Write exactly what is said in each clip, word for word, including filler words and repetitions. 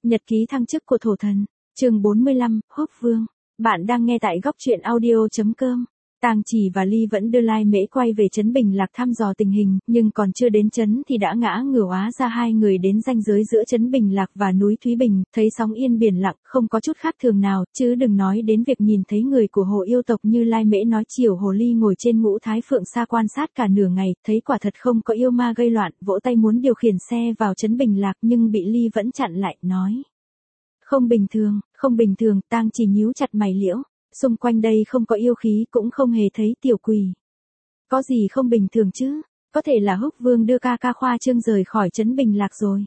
Nhật ký thăng chức của thổ thần, chương bốn mươi lăm, Húc Vương. Bạn đang nghe tại góc truyện audio chấm com. Tang Chỉ và Ly vẫn đưa Lai Mễ quay về trấn Bình Lạc thăm dò tình hình, nhưng còn chưa đến trấn thì đã ngã ngửa hóa ra hai người đến ranh giới giữa trấn Bình Lạc và núi Thúy Bình, thấy sóng yên biển lặng, không có chút khác thường nào, chứ đừng nói đến việc nhìn thấy người của hồ yêu tộc như Lai Mễ nói chiều hồ ly ngồi trên ngũ thái phượng xa quan sát cả nửa ngày, thấy quả thật không có yêu ma gây loạn, vỗ tay muốn điều khiển xe vào trấn Bình Lạc nhưng bị Ly vẫn chặn lại, nói. Không bình thường, không bình thường, Tang Chỉ nhíu chặt mày liễu. Xung quanh đây không có yêu khí cũng không hề thấy tiểu quỷ. Có gì không bình thường chứ? Có thể là Húc Vương đưa ca ca khoa trương rời khỏi trấn Bình Lạc rồi.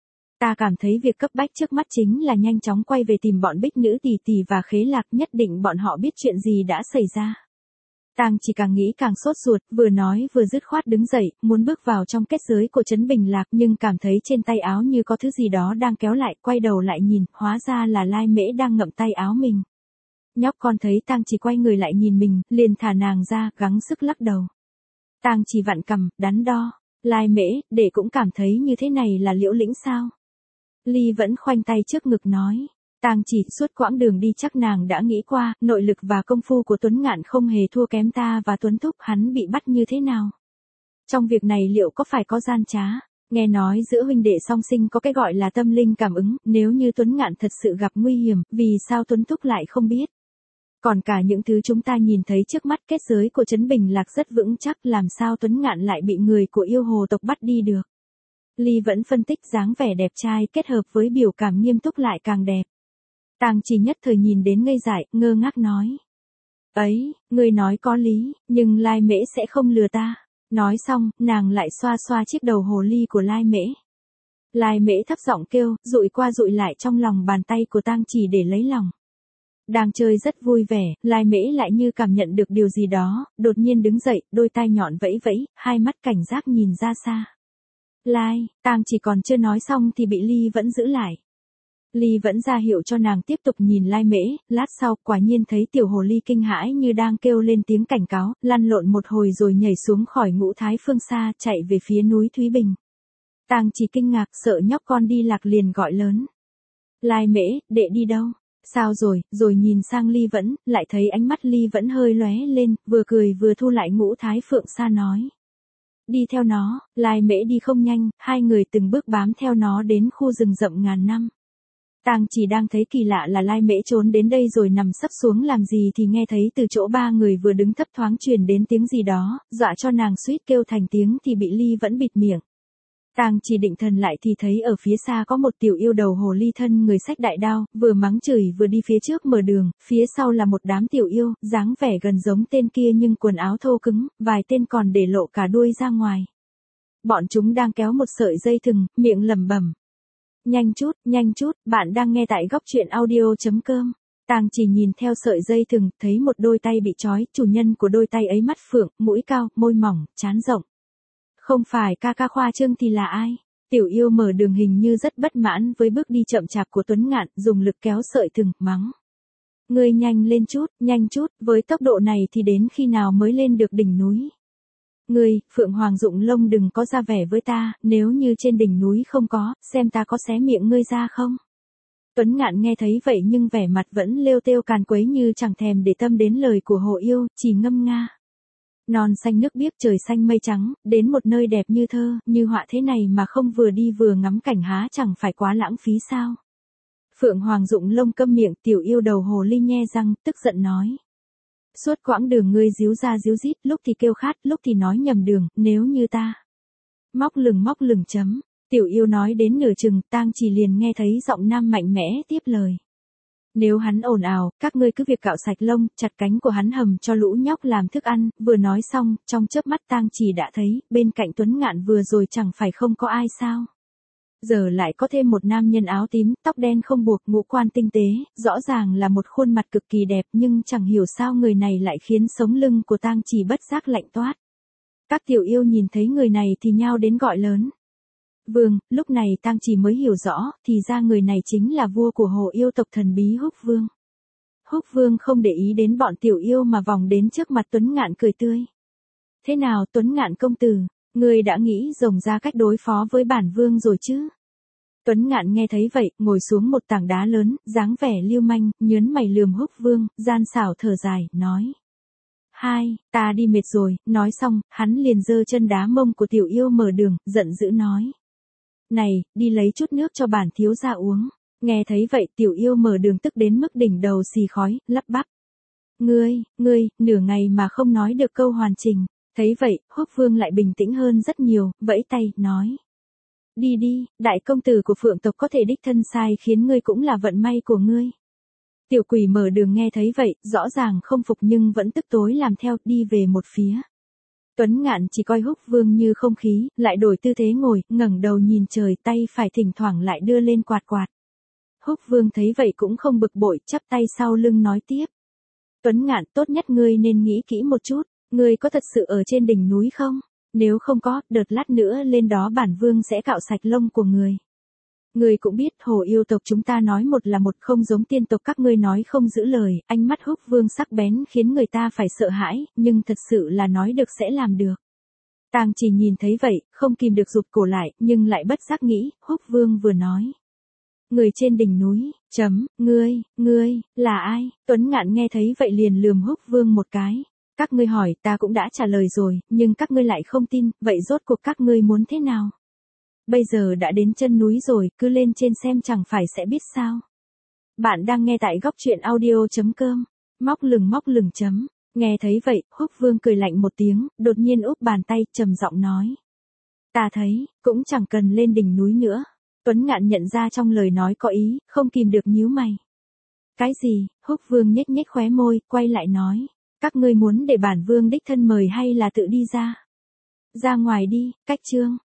Ta cảm thấy việc cấp bách trước mắt chính là nhanh chóng quay về tìm bọn Bích Nữ tỷ tỷ và Khế Lạc, nhất định bọn họ biết chuyện gì đã xảy ra. Tang Chỉ càng nghĩ càng sốt ruột, vừa nói vừa dứt khoát đứng dậy, muốn bước vào trong kết giới của trấn Bình Lạc nhưng cảm thấy trên tay áo như có thứ gì đó đang kéo lại, quay đầu lại nhìn, hóa ra là Lai Mễ đang ngậm tay áo mình. Nhóc con thấy Tang Chỉ quay người lại nhìn mình, liền thả nàng ra, gắng sức lắc đầu. Tang Chỉ vặn cằm, đắn đo. Lai Mễ, để cũng cảm thấy như thế này là liễu lĩnh sao? Ly vẫn khoanh tay trước ngực nói. Tang Chỉ, suốt quãng đường đi chắc nàng đã nghĩ qua, nội lực và công phu của Tuấn Ngạn không hề thua kém ta và Tuấn Thúc, hắn bị bắt như thế nào? Trong việc này liệu có phải có gian trá? Nghe nói giữa huynh đệ song sinh có cái gọi là tâm linh cảm ứng, nếu như Tuấn Ngạn thật sự gặp nguy hiểm, vì sao Tuấn Thúc lại không biết? Còn cả những thứ chúng ta nhìn thấy trước mắt, kết giới của trấn Bình Lạc rất vững chắc, làm sao Tuấn Ngạn lại bị người của yêu hồ tộc bắt đi được? Ly vẫn phân tích, dáng vẻ đẹp trai kết hợp với biểu cảm nghiêm túc lại càng đẹp. Tang Chỉ nhất thời nhìn đến ngây dại, ngơ ngác nói. Ấy, ngươi nói có lý, nhưng Lai Mễ sẽ không lừa ta. Nói xong, nàng lại xoa xoa chiếc đầu hồ ly của Lai Mễ. Lai Mễ thấp giọng kêu, dụi qua dụi lại trong lòng bàn tay của Tang Chỉ để lấy lòng. Đang chơi rất vui vẻ, Lai Mễ lại như cảm nhận được điều gì đó, đột nhiên đứng dậy, đôi tai nhọn vẫy vẫy, hai mắt cảnh giác nhìn ra xa. Lai, Tang Chỉ còn chưa nói xong thì bị Ly vẫn giữ lại. Ly vẫn ra hiệu cho nàng tiếp tục nhìn Lai Mễ, lát sau quả nhiên thấy tiểu hồ ly kinh hãi như đang kêu lên tiếng cảnh cáo, lăn lộn một hồi rồi nhảy xuống khỏi ngũ thái phương xa, chạy về phía núi Thúy Bình. Tang Chỉ kinh ngạc, sợ nhóc con đi lạc liền gọi lớn. Lai Mễ, đệ đi đâu? Sao rồi? Rồi nhìn sang Ly Vẫn, lại thấy ánh mắt Ly Vẫn hơi lóe lên, vừa cười vừa thu lại ngũ thái phượng xa nói. Đi theo nó. Lai Mễ đi không nhanh, hai người từng bước bám theo nó đến khu rừng rậm ngàn năm. Tang Chỉ đang thấy kỳ lạ là Lai Mễ trốn đến đây rồi nằm sấp xuống làm gì thì nghe thấy từ chỗ ba người vừa đứng thấp thoáng truyền đến tiếng gì đó, dọa cho nàng suýt kêu thành tiếng thì bị Ly Vẫn bịt miệng. Tang Chỉ định thần lại thì thấy ở phía xa có một tiểu yêu đầu hồ ly thân người xách đại đao, vừa mắng chửi vừa đi phía trước mở đường, phía sau là một đám tiểu yêu, dáng vẻ gần giống tên kia nhưng quần áo thô cứng, vài tên còn để lộ cả đuôi ra ngoài. Bọn chúng đang kéo một sợi dây thừng, miệng lẩm bẩm. Nhanh chút, nhanh chút, bạn đang nghe tại góc truyện audio chấm com. Tang Chỉ nhìn theo sợi dây thừng, thấy một đôi tay bị trói, chủ nhân của đôi tay ấy mắt phượng, mũi cao, môi mỏng, trán rộng. Không phải ca ca khoa trương thì là ai? Tiểu yêu mở đường hình như rất bất mãn với bước đi chậm chạp của Tuấn Ngạn, dùng lực kéo sợi thừng, mắng. Ngươi nhanh lên chút, nhanh chút, với tốc độ này thì đến khi nào mới lên được đỉnh núi? Ngươi, Phượng Hoàng Dụng Lông đừng có ra vẻ với ta, nếu như trên đỉnh núi không có, xem ta có xé miệng ngươi ra không? Tuấn Ngạn nghe thấy vậy nhưng vẻ mặt vẫn lêu têu càn quấy như chẳng thèm để tâm đến lời của hồ yêu, chỉ ngâm nga. Non xanh nước biếc trời xanh mây trắng, đến một nơi đẹp như thơ, như họa thế này mà không vừa đi vừa ngắm cảnh há chẳng phải quá lãng phí sao? Phượng Hoàng Dụng Lông câm miệng, tiểu yêu đầu hồ ly nhe răng, tức giận nói. Suốt quãng đường ngươi díu ra díu dít, lúc thì kêu khát, lúc thì nói nhầm đường, nếu như ta. Móc lừng móc lừng chấm, tiểu yêu nói đến nửa chừng, Tang Chỉ liền nghe thấy giọng nam mạnh mẽ tiếp lời. Nếu hắn ồn ào, các ngươi cứ việc cạo sạch lông, chặt cánh của hắn hầm cho lũ nhóc làm thức ăn, vừa nói xong, trong chớp mắt Tang Chỉ đã thấy, bên cạnh Tuấn Ngạn vừa rồi chẳng phải không có ai sao. Giờ lại có thêm một nam nhân áo tím, tóc đen không buộc, ngũ quan tinh tế, rõ ràng là một khuôn mặt cực kỳ đẹp nhưng chẳng hiểu sao người này lại khiến sống lưng của Tang Chỉ bất giác lạnh toát. Các tiểu yêu nhìn thấy người này thì nhao đến gọi lớn. Vương, lúc này Tang Chỉ mới hiểu rõ, thì ra người này chính là vua của hồ yêu tộc thần bí Húc Vương. Húc Vương không để ý đến bọn tiểu yêu mà vòng đến trước mặt Tuấn Ngạn cười tươi. Thế nào Tuấn Ngạn công tử, ngươi đã nghĩ rồng ra cách đối phó với bản vương rồi chứ? Tuấn Ngạn nghe thấy vậy, ngồi xuống một tảng đá lớn, dáng vẻ lưu manh, nhớn mày lườm Húc Vương, gian xảo thở dài, nói. Hai, ta đi mệt rồi, nói xong, hắn liền giơ chân đá mông của tiểu yêu mở đường, giận dữ nói. Này, đi lấy chút nước cho bản thiếu gia uống. Nghe thấy vậy tiểu yêu mở đường tức đến mức đỉnh đầu xì khói, lắp bắp. Ngươi, ngươi, nửa ngày mà không nói được câu hoàn chỉnh. Thấy vậy, Húc Vương lại bình tĩnh hơn rất nhiều, vẫy tay, nói. Đi đi, đại công tử của Phượng tộc có thể đích thân sai khiến ngươi cũng là vận may của ngươi. Tiểu quỷ mở đường nghe thấy vậy, rõ ràng không phục nhưng vẫn tức tối làm theo, đi về một phía. Tuấn Ngạn chỉ coi Húc Vương như không khí, lại đổi tư thế ngồi, ngẩng đầu nhìn trời, tay phải thỉnh thoảng lại đưa lên quạt quạt. Húc Vương thấy vậy cũng không bực bội, chắp tay sau lưng nói tiếp. Tuấn Ngạn, tốt nhất ngươi nên nghĩ kỹ một chút, ngươi có thật sự ở trên đỉnh núi không? Nếu không có, đợt lát nữa lên đó bản vương sẽ cạo sạch lông của người. Ngươi cũng biết hồ yêu tộc chúng ta nói một là một, không giống tiên tộc các ngươi nói không giữ lời. Ánh mắt Húc Vương sắc bén khiến người ta phải sợ hãi, nhưng thật sự là nói được sẽ làm được. Tang Chỉ nhìn thấy vậy, không kìm được rụt cổ lại, nhưng lại bất giác nghĩ, Húc Vương vừa nói. Người trên đỉnh núi, chấm, ngươi, ngươi, là ai? Tuấn Ngạn nghe thấy vậy liền lườm Húc Vương một cái. Các ngươi hỏi ta cũng đã trả lời rồi, nhưng các ngươi lại không tin, vậy rốt cuộc các ngươi muốn thế nào? Bây giờ đã đến chân núi rồi, cứ lên trên xem chẳng phải sẽ biết sao. Bạn đang nghe tại góc truyện audio chấm com. Móc lừng móc lừng chấm. Nghe thấy vậy, Húc Vương cười lạnh một tiếng, đột nhiên úp bàn tay, trầm giọng nói. Ta thấy, cũng chẳng cần lên đỉnh núi nữa. Tuấn Ngạn nhận ra trong lời nói có ý, không kìm được nhíu mày. Cái gì? Húc Vương nhếch nhếch khóe môi, quay lại nói. Các ngươi muốn để bản vương đích thân mời hay là tự đi ra? Ra ngoài đi, cách chương.